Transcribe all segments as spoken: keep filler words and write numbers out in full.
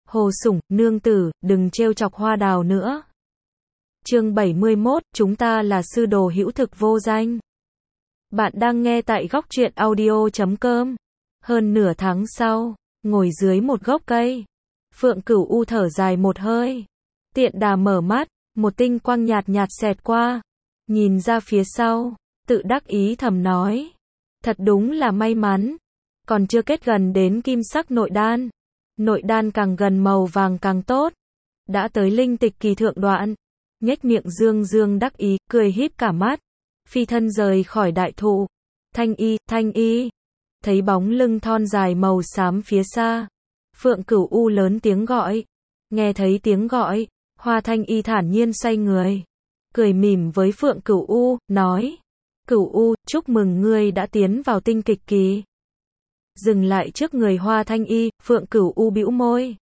Hồ Sủng, nương tử, đừng trêu chọc hoa đào nữa. Chương bảy mươi mốt, chúng ta là sư đồ hữu thực vô danh. Bạn đang nghe tại góc truyện audio chấm com. Hơn nửa tháng sau, ngồi dưới một gốc cây, Phượng Cửu U thở dài một hơi. Tiện đà mở mắt, một tinh quang nhạt nhạt xẹt qua. Nhìn ra phía sau, tự đắc ý thầm nói. Thật đúng là may mắn. Còn chưa kết gần đến kim sắc nội đan. Nội đan càng gần màu vàng càng tốt. Đã tới linh tịch kỳ thượng đoạn. Nhếch miệng dương dương đắc ý, cười híp cả mắt. Phi thân rời khỏi đại thụ. Thanh y, thanh y. Thấy bóng lưng thon dài màu xám phía xa. Phượng Cửu U lớn tiếng gọi. Nghe thấy tiếng gọi, Hoa Thanh y thản nhiên xoay người. Cười mỉm với Phượng Cửu U, nói. Cửu U, chúc mừng ngươi đã tiến vào tinh kịch kỳ. Dừng lại trước người Hoa Thanh y, Phượng Cửu U bĩu môi.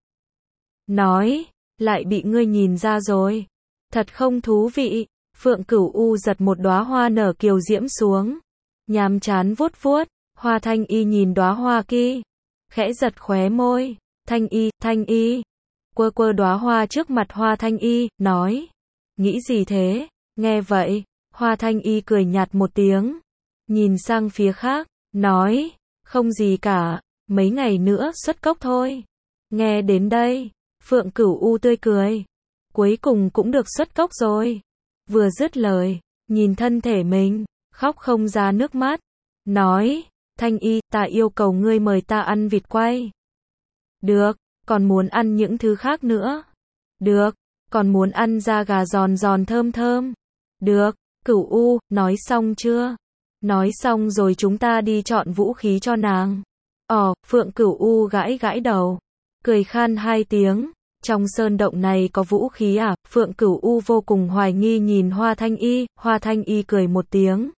Nói, lại bị ngươi nhìn ra rồi. Thật không thú vị. Phượng Cửu U giật một đóa hoa nở kiều diễm xuống. Nhàm chán vuốt vuốt. Hoa Thanh y nhìn đóa hoa kia. Khẽ giật khóe môi. Thanh y, Thanh y. Quơ quơ đóa hoa trước mặt Hoa Thanh y, nói. Nghĩ gì thế? Nghe vậy, Hoa Thanh y cười nhạt một tiếng. Nhìn sang phía khác, nói. Không gì cả, mấy ngày nữa xuất cốc thôi. Nghe đến đây, Phượng Cửu U tươi cười. Cuối cùng cũng được xuất cốc rồi. Vừa dứt lời, nhìn thân thể mình, khóc không ra nước mắt. Nói, Thanh y, ta yêu cầu ngươi mời ta ăn vịt quay. Được, còn muốn ăn những thứ khác nữa. Được, còn muốn ăn da gà giòn giòn thơm thơm. Được, Cửu U, nói xong chưa? Nói xong rồi chúng ta đi chọn vũ khí cho nàng. Ồ, Phượng Cửu U gãi gãi đầu. Cười khan hai tiếng. Trong sơn động này có vũ khí à? Phượng Cửu U vô cùng hoài nghi nhìn Hoa Thanh y. Hoa Thanh y cười một tiếng.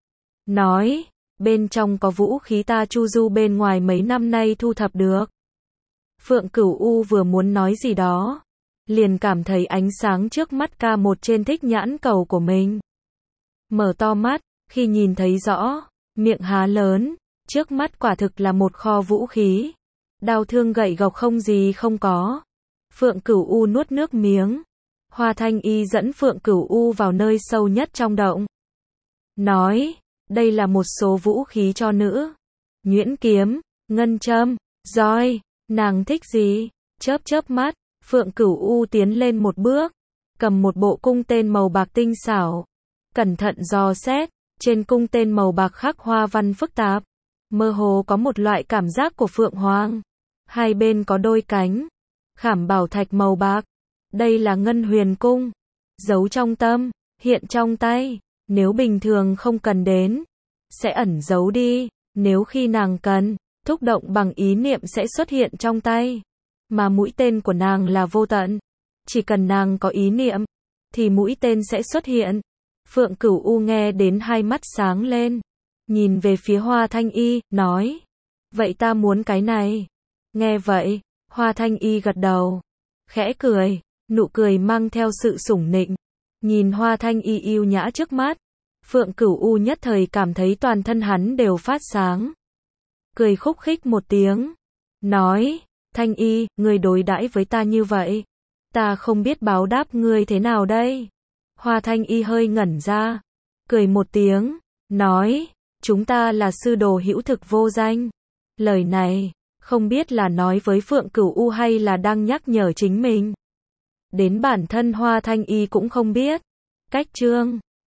Nói, bên trong có vũ khí ta chu du bên ngoài mấy năm nay thu thập được. Phượng Cửu U vừa muốn nói gì đó. Liền cảm thấy ánh sáng trước mắt ca một trên thích nhãn cầu của mình. Mở to mắt. Khi nhìn thấy rõ, miệng há lớn, trước mắt quả thực là một kho vũ khí. Đao thương gậy gộc không gì không có. Phượng Cửu U nuốt nước miếng. Hoa Thanh y dẫn Phượng Cửu U vào nơi sâu nhất trong động. Nói, đây là một số vũ khí cho nữ. Nhuyễn kiếm, ngân châm, roi, nàng thích gì? Chớp chớp mắt, Phượng Cửu U tiến lên một bước, cầm một bộ cung tên màu bạc tinh xảo. Cẩn thận dò xét. Trên cung tên màu bạc khắc hoa văn phức tạp, mơ hồ có một loại cảm giác của phượng hoàng. Hai bên có đôi cánh, khảm bảo thạch màu bạc. Đây là ngân huyền cung, giấu trong tâm, hiện trong tay. Nếu bình thường không cần đến, sẽ ẩn giấu đi. Nếu khi nàng cần, thúc động bằng ý niệm sẽ xuất hiện trong tay. Mà mũi tên của nàng là vô tận. Chỉ cần nàng có ý niệm, thì mũi tên sẽ xuất hiện. Phượng Cửu U nghe đến hai mắt sáng lên. Nhìn về phía Hoa Thanh y, nói. Vậy ta muốn cái này. Nghe vậy, Hoa Thanh y gật đầu. Khẽ cười, nụ cười mang theo sự sủng nịnh. Nhìn Hoa Thanh y yêu nhã trước mắt. Phượng Cửu U nhất thời cảm thấy toàn thân hắn đều phát sáng. Cười khúc khích một tiếng. Nói, Thanh y, ngươi đối đãi với ta như vậy. Ta không biết báo đáp ngươi thế nào đây. Hoa Thanh y hơi ngẩn ra, cười một tiếng, nói, chúng ta là sư đồ hữu thực vô danh. Lời này, không biết là nói với Phượng Cửu U hay là đang nhắc nhở chính mình. Đến bản thân Hoa Thanh y cũng không biết. Cách chương